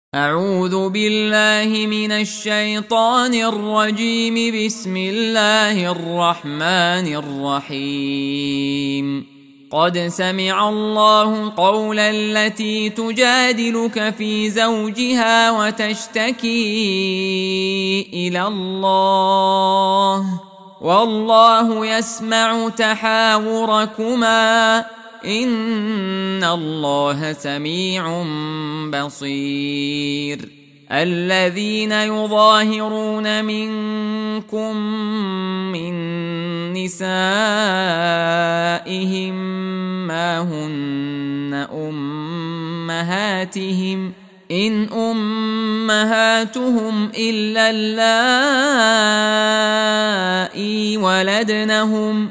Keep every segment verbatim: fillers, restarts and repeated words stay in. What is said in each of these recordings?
أعوذ بالله من الشيطان الرجيم. بسم الله الرحمن الرحيم. قد سمع الله قول التي تجادلك في زوجها وتشتكي إلى الله والله يسمع تحاوركما إن الله سميع بصير. الذين يظاهرون منكم من نسائهم ما هن أمهاتهم إن أمهاتهم إلا اللائي ولدنهم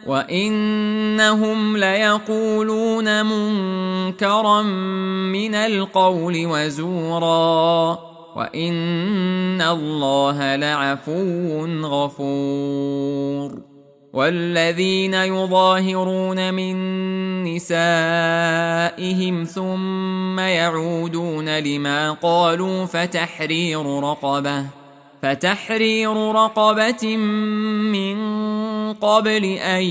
وإنهم ليقولون منكرا من القول وزورا وإن الله لعفو غفور. والذين يظاهرون من نسائهم ثم يعودون لما قالوا فتحرير رقبة فتحرير رقبة من قبل أن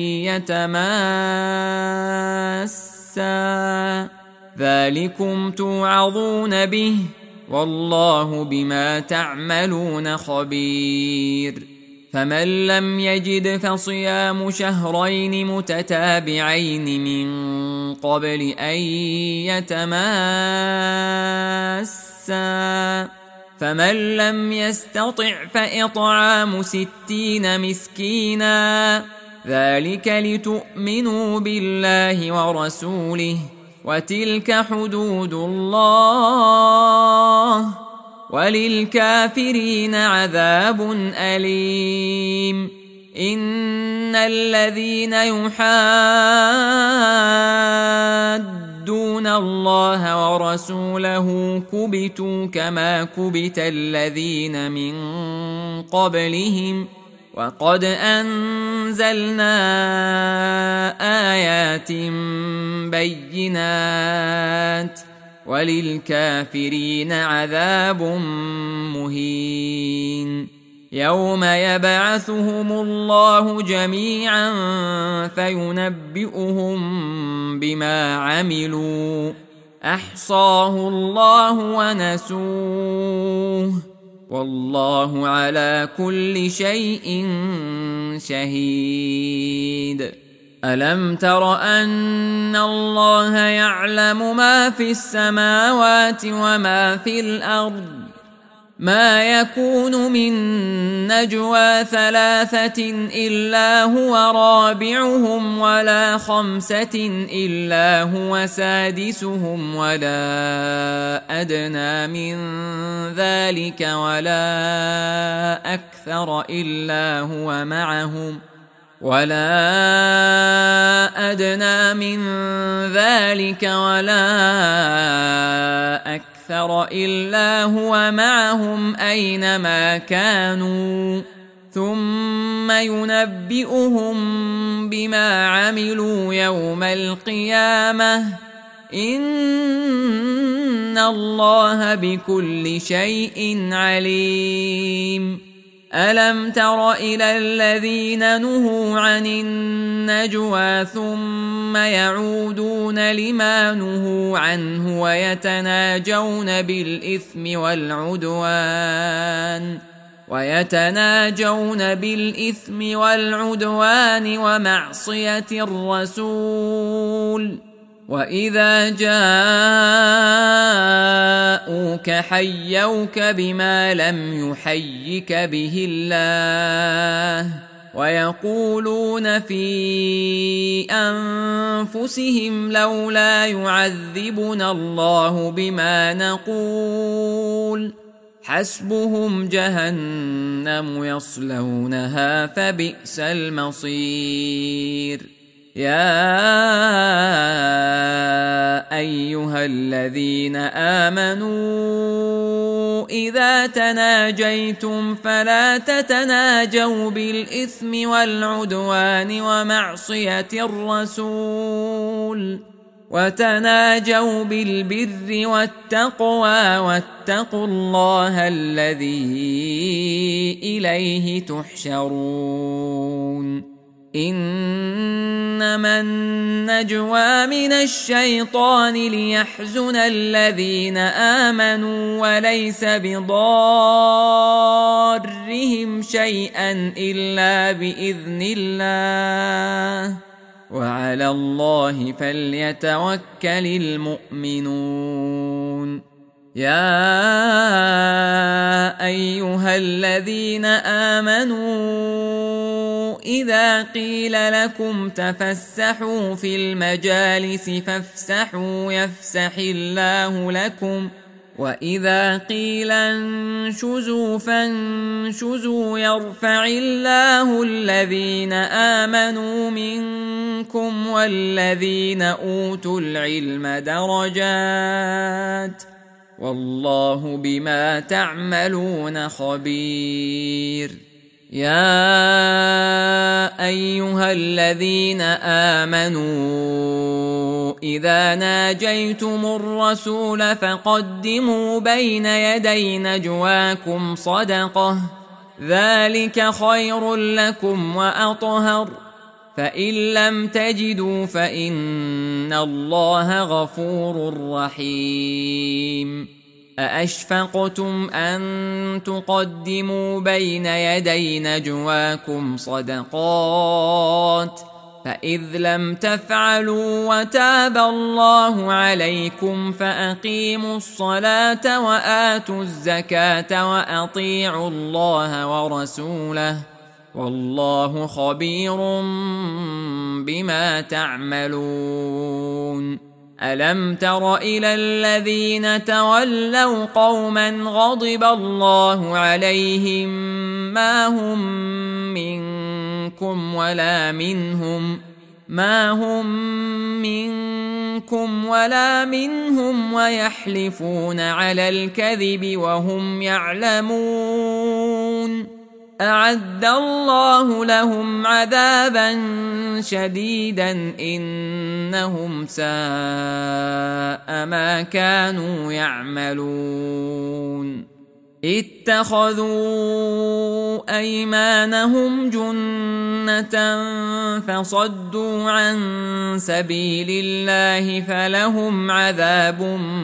يتماسا ذلكم توعظون به والله بما تعملون خبير. فمن لم يجد فصيام شهرين متتابعين من قبل أن يتماسا فمن لم يستطع فإطعام ستين مسكينا ذلك لتؤمنوا بالله ورسوله وتلك حدود الله وللكافرين عذاب أليم. إن الذين يحادون الله ورسوله كبتوا كما كبت الذين من قبلهم وقد أنزلنا آيات بينات وللكافرين عذاب مهين. يوم يبعثهم الله جميعا فينبئهم بما عملوا أحصاه الله ونسوه والله على كل شيء شهيد. ألم تر أن الله يعلم ما في السماوات وما في الأرض ما يكون من نجوى ثلاثة إلا هو رابعهم ولا خمسة إلا هو سادسهم ولا أدنى من ذلك ولا أكثر إلا هو معهم ولا أدنى من ذلك ولا أكثر إلا هو معهم أينما كانوا ثم ينبئهم بما عملوا يوم القيامة إن الله بكل شيء عليم. ألم تر إلى الذين نهوا عن النجوى ثم يعودون لما نهوا عنه ويتناجون بالإثم والعدوان ويتناجون بالإثم والعدوان ومعصية الرسول وإذا جاءوك حيوك بما لم يحيك به الله ويقولون في أنفسهم لولا يعذبنا الله بما نقول حسبهم جهنم يصلونها فبئس المصير. يا أيها الذين آمنوا إذا تناجيتم فلا تتناجوا بالإثم والعدوان ومعصية الرسول وتناجوا بالبر والتقوى واتقوا الله الذي إليه تحشرون إنما النجوى من الشيطان ليحزن الذين آمنوا وليس بضارهم شيئا إلا بإذن الله وعلى الله فليتوكل المؤمنون يا أيها الذين آمنوا إذا قيل لكم تفسحوا في المجالس فافسحوا يفسح الله لكم وإذا قيل انشزوا فانشزوا يرفع الله الذين آمنوا منكم والذين أوتوا العلم درجات والله بما تعملون خبير يا أيها الذين آمنوا إذا ناجيتم الرسول فقدموا بين يدي نجواكم صدقة ذلك خير لكم وأطهر فإن لم تجدوا فإن الله غفور رحيم أأشفقتم أن تقدموا بين يدي نجواكم صدقات فإذ لم تفعلوا وتاب الله عليكم فأقيموا الصلاة وآتوا الزكاة وأطيعوا الله ورسوله والله خبير بما تعملون ألم تر إلى الذين تولوا قوما غضب الله عليهم ما هم منكم ولا منهم ما هم منكم ولا منهم ويحلفون على الكذب وهم يعلمون أعد الله لهم عذابا شديدا إنهم ساء ما كانوا يعملون اتخذوا أيمانهم جنة فصدوا عن سبيل الله فلهم عذاب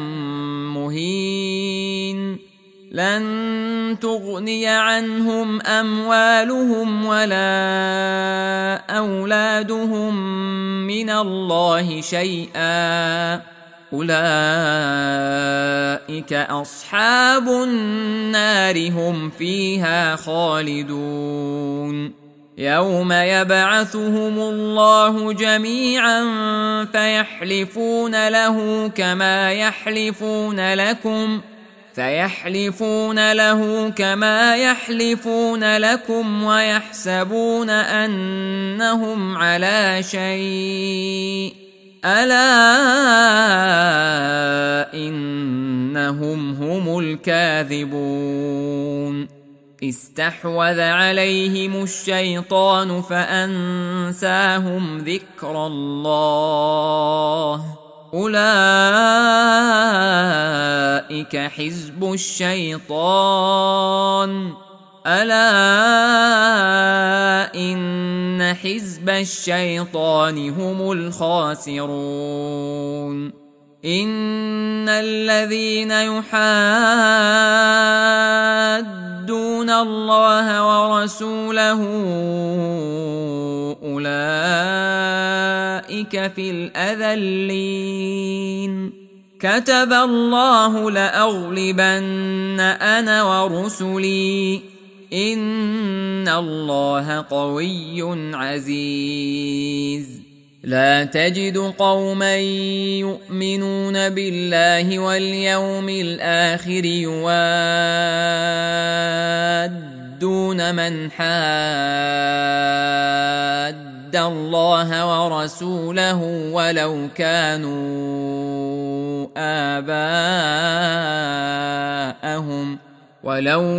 مهين لن تغني عنهم أموالهم ولا أولادهم من الله شيئا أولئك أصحاب النار هم فيها خالدون يوم يبعثهم الله جميعا فيحلفون له كما يحلفون لكم فيحلفون له كما يحلفون لكم ويحسبون أنهم على شيء ألا إنهم هم الكاذبون استحوذ عليهم الشيطان فأنساهم ذكر الله أولئك حزب الشيطان ألا إن حزب الشيطان هم الخاسرون إن الذين يحادون الله ورسوله أولئك في الأذلين كتب الله لأغلبن أنا ورسلي إن الله قوي عزيز لا تجد قوما يؤمنون بالله واليوم الآخر يوادون من حاد الله ورسوله ولو كانوا آباءهم ولو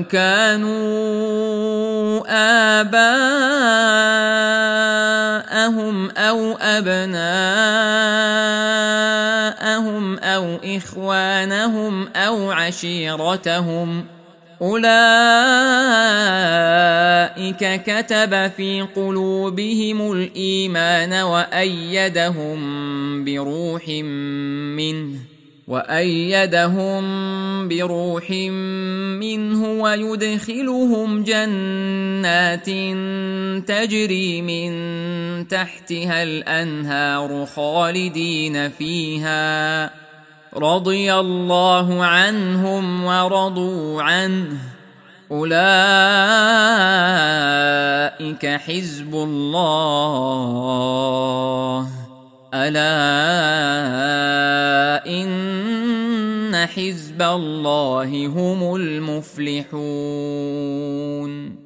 كانوا آباءهم أو أبناءهم أو إخوانهم أو عشيرتهم أولئك كتب في قلوبهم الإيمان وأيدهم بروح منه وأيدهم بروح منه ويدخلهم جنات تجري من تحتها الأنهار خالدين فيها رضي الله عنهم ورضوا عنه أولئك حزب الله ألا إن حزب الله هم المفلحون.